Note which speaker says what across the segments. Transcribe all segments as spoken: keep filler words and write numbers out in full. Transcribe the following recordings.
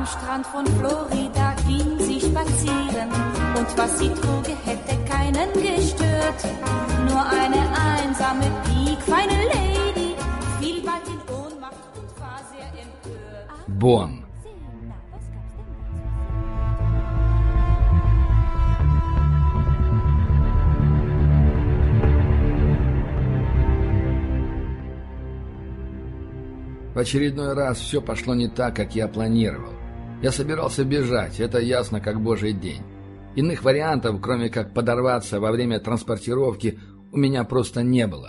Speaker 1: Am Strand von Florida ging sie spazieren und was sie trug, hätte keinen gestört. Nur eine einsame, piekfeine Lady fiel bald in Ohnmacht und war sehr empört.
Speaker 2: Бон. В очередной раз все пошло не так, как я планировал. Я собирался бежать, это ясно как божий день. Иных вариантов, кроме как подорваться во время транспортировки, у меня просто не было.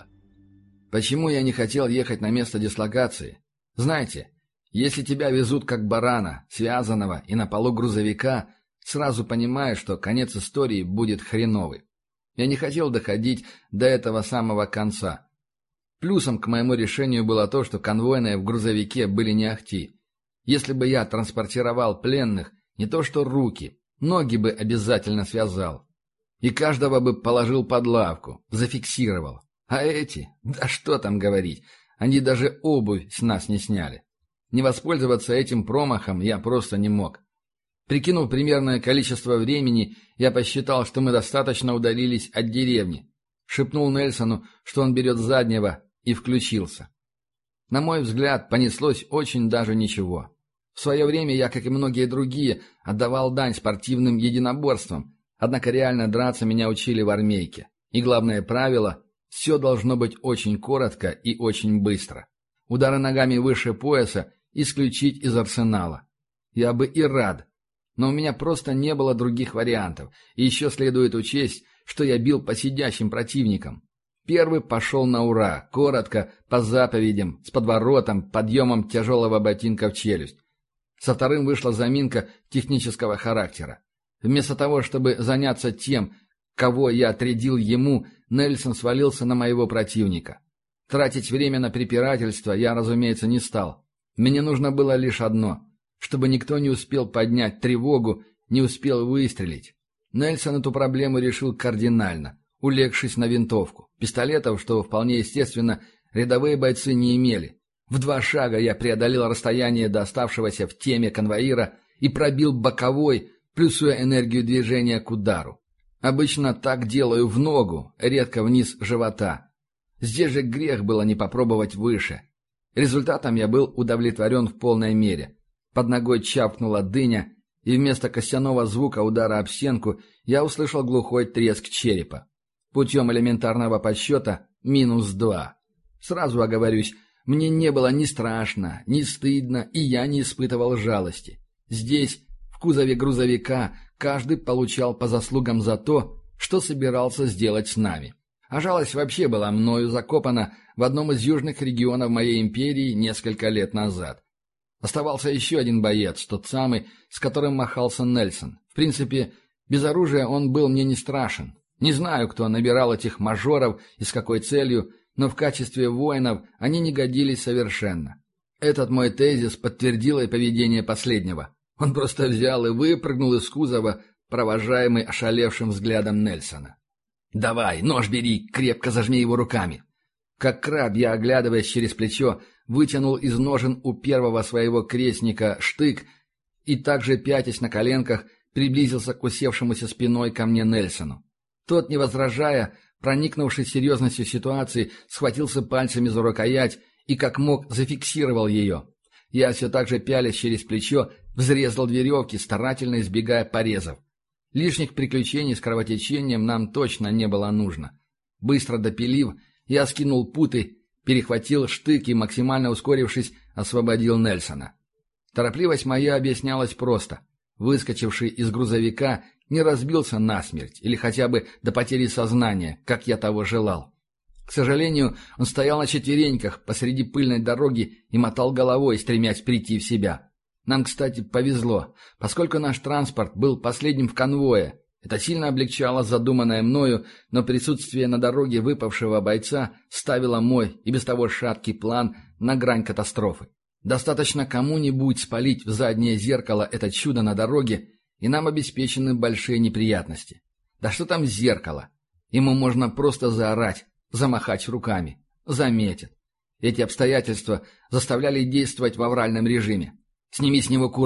Speaker 2: Почему я не хотел ехать на место дислокации? Знаете, если тебя везут как барана, связанного и на полу грузовика, сразу понимаешь, что конец истории будет хреновый. Я не хотел доходить до этого самого конца. Плюсом к моему решению было то, что конвойные в грузовике были не ахти. Если бы я транспортировал пленных, не то что руки, ноги бы обязательно связал. И каждого бы положил под лавку, зафиксировал. А эти, да что там говорить, они даже обувь с нас не сняли. Не воспользоваться этим промахом я просто не мог. Прикинув примерное количество времени, я посчитал, что мы достаточно удалились от деревни. Шепнул Нельсону, что он берет заднего, и включился. На мой взгляд, понеслось очень даже ничего. В свое время я, как и многие другие, отдавал дань спортивным единоборствам, однако реально драться меня учили в армейке. И главное правило – все должно быть очень коротко и очень быстро. Удары ногами выше пояса исключить из арсенала. Я бы и рад, но у меня просто не было других вариантов, и еще следует учесть, что я бил по сидящим противникам. Первый пошел на ура, коротко, по заповедям, с подворотом, подъемом тяжелого ботинка в челюсть. Со вторым вышла заминка технического характера. Вместо того, чтобы заняться тем, кого я отрядил ему, Нельсон свалился на моего противника. Тратить время на препирательство я, разумеется, не стал. Мне нужно было лишь одно, чтобы никто не успел поднять тревогу, не успел выстрелить. Нельсон эту проблему решил кардинально, улегшись на винтовку. Пистолетов, что вполне естественно, рядовые бойцы не имели. В два шага я преодолел расстояние до оставшегося в теме конвоира и пробил боковой, плюсуя энергию движения к удару. Обычно так делаю в ногу, редко вниз живота. Здесь же грех было не попробовать выше. Результатом я был удовлетворен в полной мере. Под ногой чавкнула дыня, и вместо костяного звука удара об стенку я услышал глухой треск черепа. Путем элементарного подсчета минус два. Сразу оговорюсь, мне не было ни страшно, ни стыдно, и я не испытывал жалости. Здесь, в кузове грузовика, каждый получал по заслугам за то, что собирался сделать с нами. А жалость вообще была мною закопана в одном из южных регионов моей империи несколько лет назад. Оставался еще один боец, тот самый, с которым махался Нельсон. В принципе, без оружия он был мне не страшен. Не знаю, кто набирал этих мажоров и с какой целью, но в качестве воинов они не годились совершенно. Этот мой тезис подтвердило и поведение последнего. Он просто взял и выпрыгнул из кузова, провожаемый ошалевшим взглядом Нельсона. «Давай, нож бери, крепко зажми его руками!» Как краб, я, оглядываясь через плечо, вытянул из ножен у первого своего крестника штык и также, пятясь на коленках, приблизился к усевшемуся спиной ко мне Нельсону. Тот, не возражая, проникнувшись серьезностью ситуации, схватился пальцами за рукоять и как мог зафиксировал ее. Я все так же, пялясь через плечо, взрезал две веревки, старательно избегая порезов. Лишних приключений с кровотечением нам точно не было нужно. Быстро допилив, я скинул путы, перехватил штык и, максимально ускорившись, освободил Нельсона. Торопливость моя объяснялась просто. Выскочивший из грузовика не разбился насмерть или хотя бы до потери сознания, как я того желал. К сожалению, он стоял на четвереньках посреди пыльной дороги и мотал головой, стремясь прийти в себя. Нам, кстати, повезло, поскольку наш транспорт был последним в конвое. Это сильно облегчало задуманное мною, но присутствие на дороге выпавшего бойца ставило мой и без того шаткий план на грань катастрофы. Достаточно кому-нибудь спалить в заднее зеркало это чудо на дороге, и нам обеспечены большие неприятности. Да что там зеркало? Ему можно просто заорать, замахать руками. Заметят. Эти обстоятельства заставляли действовать в авральном режиме. «Сними с него куртку.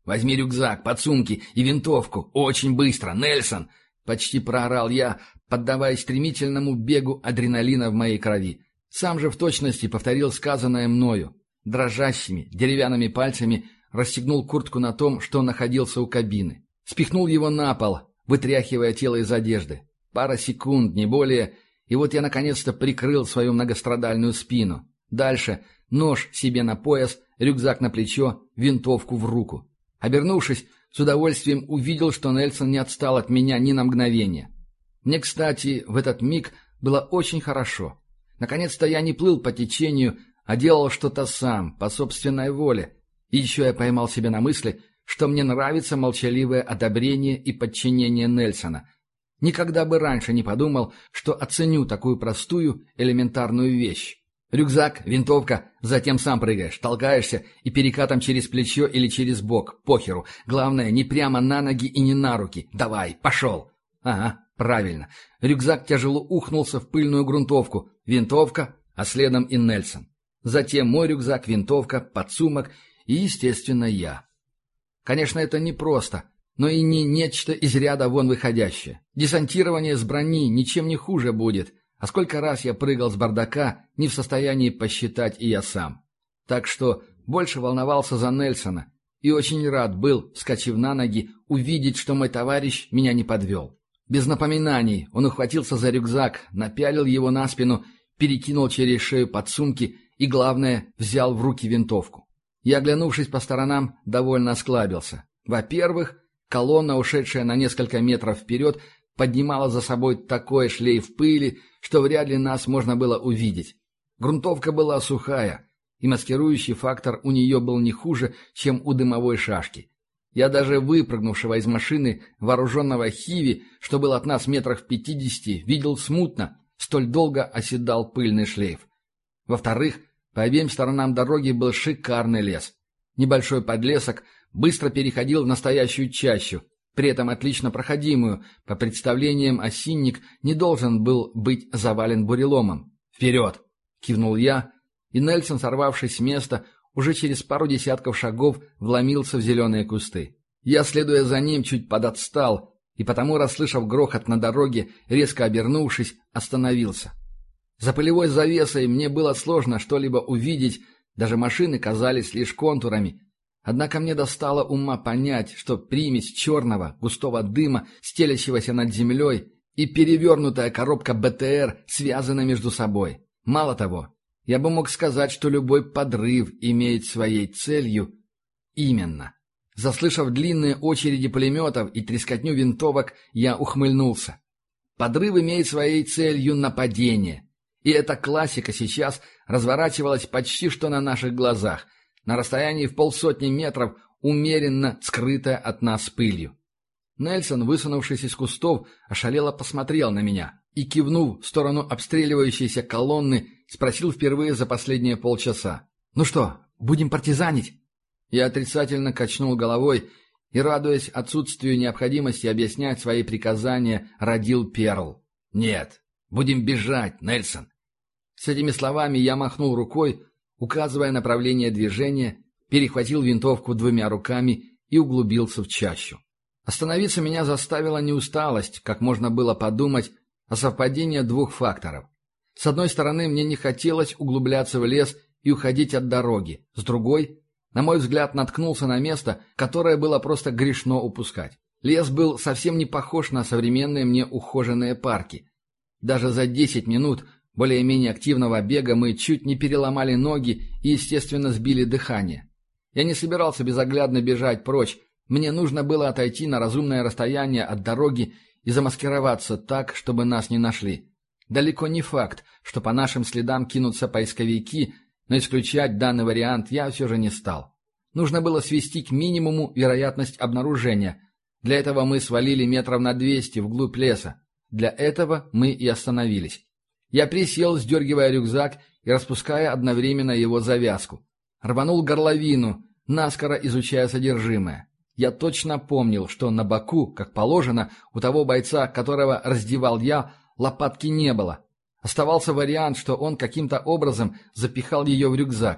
Speaker 2: Возьми рюкзак, подсумки и винтовку. Очень быстро, Нельсон!» Почти проорал я, поддаваясь стремительному бегу адреналина в моей крови. Сам же в точности повторил сказанное мною. Дрожащими, деревянными пальцами расстегнул куртку на том, что находился у кабины. Спихнул его на пол, вытряхивая тело из одежды. Пара секунд, не более, и вот я наконец-то прикрыл свою многострадальную спину. Дальше нож себе на пояс, рюкзак на плечо, винтовку в руку. Обернувшись, с удовольствием увидел, что Нельсон не отстал от меня ни на мгновение. Мне, кстати, в этот миг было очень хорошо. Наконец-то я не плыл по течению, а делал что-то сам, по собственной воле. И еще я поймал себя на мысли, что мне нравится молчаливое одобрение и подчинение Нельсона. Никогда бы раньше не подумал, что оценю такую простую, элементарную вещь. Рюкзак, винтовка, затем сам прыгаешь, толкаешься и перекатом через плечо или через бок, похеру. Главное, не прямо на ноги и не на руки. Давай, пошел. Ага, правильно. Рюкзак тяжело ухнулся в пыльную грунтовку. Винтовка, а следом и Нельсон. Затем мой рюкзак, винтовка, подсумок и, естественно, я. Конечно, это непросто, но и не нечто из ряда вон выходящее. Десантирование с брони ничем не хуже будет. А сколько раз я прыгал с бардака, не в состоянии посчитать и я сам. Так что больше волновался за Нельсона и очень рад был, вскочив на ноги, увидеть, что мой товарищ меня не подвел. Без напоминаний он ухватился за рюкзак, напялил его на спину, перекинул через шею подсумки и, главное, взял в руки винтовку. Я, оглянувшись по сторонам, довольно осклабился. Во-первых, колонна, ушедшая на несколько метров вперед, поднимала за собой такой шлейф пыли, что вряд ли нас можно было увидеть. Грунтовка была сухая, и маскирующий фактор у нее был не хуже, чем у дымовой шашки. Я даже выпрыгнувшего из машины, вооруженного хиви, что был от нас метрах в пятидесяти, видел смутно, столь долго оседал пыльный шлейф. Во-вторых, по обеим сторонам дороги был шикарный лес. Небольшой подлесок быстро переходил в настоящую чащу, при этом отлично проходимую. По представлениям, осинник не должен был быть завален буреломом. «Вперед!» — кивнул я, и Нельсон, сорвавшись с места, уже через пару десятков шагов вломился в зеленые кусты. Я, следуя за ним, чуть подотстал, и потому, расслышав грохот на дороге, резко обернувшись, остановился. За пылевой завесой мне было сложно что-либо увидеть, даже машины казались лишь контурами. Однако мне достало ума понять, что примесь черного, густого дыма, стелящегося над землей, и перевернутая коробка БТР связаны между собой. Мало того, я бы мог сказать, что любой подрыв имеет своей целью именно. Заслышав длинные очереди пулеметов и трескотню винтовок, я ухмыльнулся. Подрыв имеет своей целью нападение. И эта классика сейчас разворачивалась почти что на наших глазах, на расстоянии в полсотни метров, умеренно скрытая от нас пылью. Нельсон, высунувшись из кустов, ошалело посмотрел на меня и, кивнув в сторону обстреливающейся колонны, спросил впервые за последние полчаса. «Ну что, будем партизанить?» Я отрицательно качнул головой и, радуясь отсутствию необходимости объяснять свои приказания, родил перл. «Нет, будем бежать, Нельсон!» С этими словами я махнул рукой, указывая направление движения, перехватил винтовку двумя руками и углубился в чащу. Остановиться меня заставила не усталость, как можно было подумать, а совпадение двух факторов. С одной стороны, мне не хотелось углубляться в лес и уходить от дороги. С другой, на мой взгляд, наткнулся на место, которое было просто грешно упускать. Лес был совсем не похож на современные мне ухоженные парки. Даже за десять минут более-менее активного бега мы чуть не переломали ноги и, естественно, сбили дыхание. Я не собирался безоглядно бежать прочь, мне нужно было отойти на разумное расстояние от дороги и замаскироваться так, чтобы нас не нашли. Далеко не факт, что по нашим следам кинутся поисковики, но исключать данный вариант я все же не стал. Нужно было свести к минимуму вероятность обнаружения. Для этого мы свалили метров на двести вглубь леса. Для этого мы и остановились. Я присел, сдергивая рюкзак и распуская одновременно его завязку. Рванул горловину, наскоро изучая содержимое. Я точно помнил, что на боку, как положено, у того бойца, которого раздевал я, лопатки не было. Оставался вариант, что он каким-то образом запихал ее в рюкзак.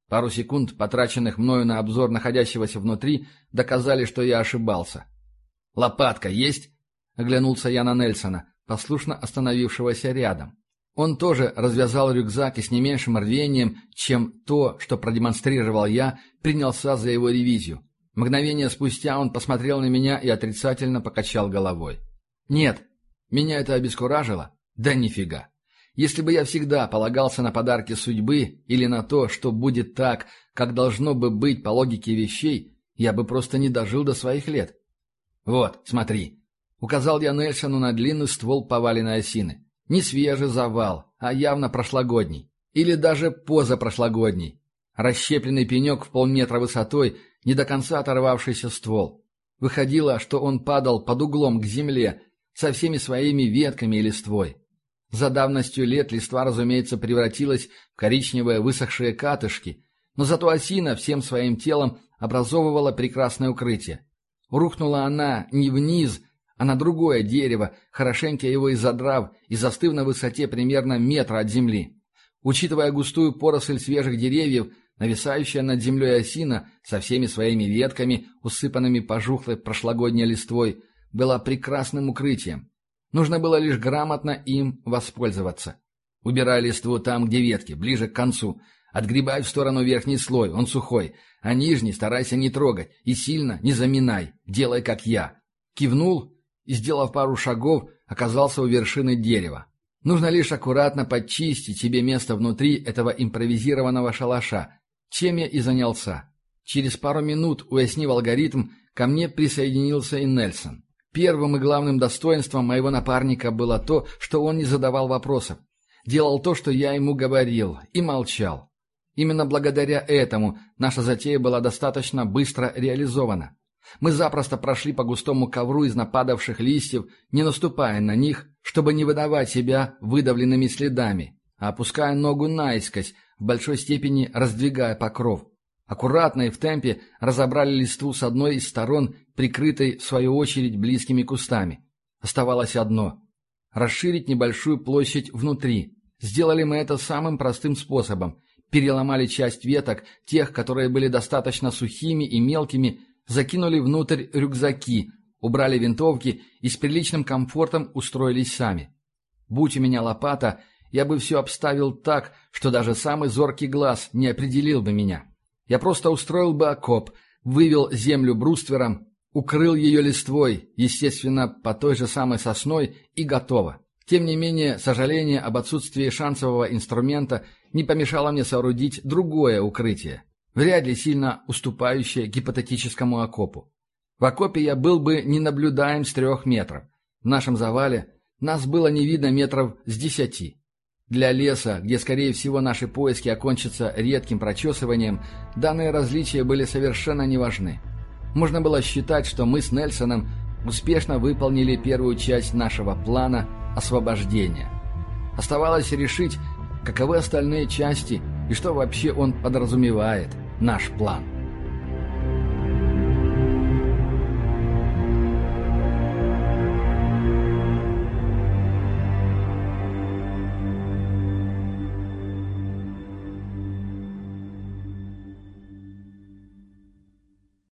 Speaker 2: Пару секунд, потраченных мною на обзор находящегося внутри, доказали, что я ошибался. «Лопатка есть?» — оглянулся я на Нельсона, послушно остановившегося рядом. Он тоже развязал рюкзак и с не меньшим рвением, чем то, что продемонстрировал я, принялся за его ревизию. Мгновение спустя он посмотрел на меня и отрицательно покачал головой. «Нет, меня это обескуражило? Да нифига. Если бы я всегда полагался на подарки судьбы или на то, что будет так, как должно бы быть по логике вещей, я бы просто не дожил до своих лет. Вот, смотри». Указал я Нельсону на длинный ствол поваленной осины. Не свежий завал, а явно прошлогодний. Или даже позапрошлогодний. Расщепленный пенек в полметра высотой, не до конца оторвавшийся ствол. Выходило, что он падал под углом к земле, со всеми своими ветками и листвой. За давностью лет листва, разумеется, превратилась в коричневые высохшие катышки, но зато осина всем своим телом образовывала прекрасное укрытие. Рухнула она не вниз, а на другое дерево, хорошенько его изодрав и застыв на высоте примерно метра от земли. Учитывая густую поросль свежих деревьев, нависающая над землей осина со всеми своими ветками, усыпанными пожухлой прошлогодней листвой, была прекрасным укрытием. Нужно было лишь грамотно им воспользоваться. Убирай листву там, где ветки, ближе к концу. Отгребай в сторону верхний слой, он сухой, а нижний старайся не трогать и сильно не заминай, делай как я. Кивнул и, сделав пару шагов, оказался у вершины дерева. Нужно лишь аккуратно подчистить себе место внутри этого импровизированного шалаша, чем я и занялся. Через пару минут, уяснив алгоритм, ко мне присоединился и Нельсон. Первым и главным достоинством моего напарника было то, что он не задавал вопросов. Делал то, что я ему говорил, и молчал. Именно благодаря этому наша затея была достаточно быстро реализована. Мы запросто прошли по густому ковру из нападавших листьев, не наступая на них, чтобы не выдавать себя выдавленными следами, а опуская ногу наискось, в большой степени раздвигая покров. Аккуратно и в темпе разобрали листву с одной из сторон, прикрытой, в свою очередь, близкими кустами. Оставалось одно — расширить небольшую площадь внутри. Сделали мы это самым простым способом. Переломали часть веток, тех, которые были достаточно сухими и мелкими, закинули внутрь рюкзаки, убрали винтовки и с приличным комфортом устроились сами. Будь у меня лопата, я бы все обставил так, что даже самый зоркий глаз не определил бы меня. Я просто устроил бы окоп, вывел землю бруствером, укрыл ее листвой, естественно, по той же самой сосной, и готово. Тем не менее, сожаление об отсутствии шансового инструмента не помешало мне соорудить другое укрытие, вряд ли сильно уступающее гипотетическому окопу. В окопе я был бы ненаблюдаем с трех метров. В нашем завале нас было не видно метров с десяти. Для леса, где, скорее всего, наши поиски окончатся редким прочесыванием, данные различия были совершенно не важны. Можно было считать, что мы с Нельсоном успешно выполнили первую часть нашего плана освобождения. Оставалось решить, каковы остальные части и что вообще он подразумевает, наш план.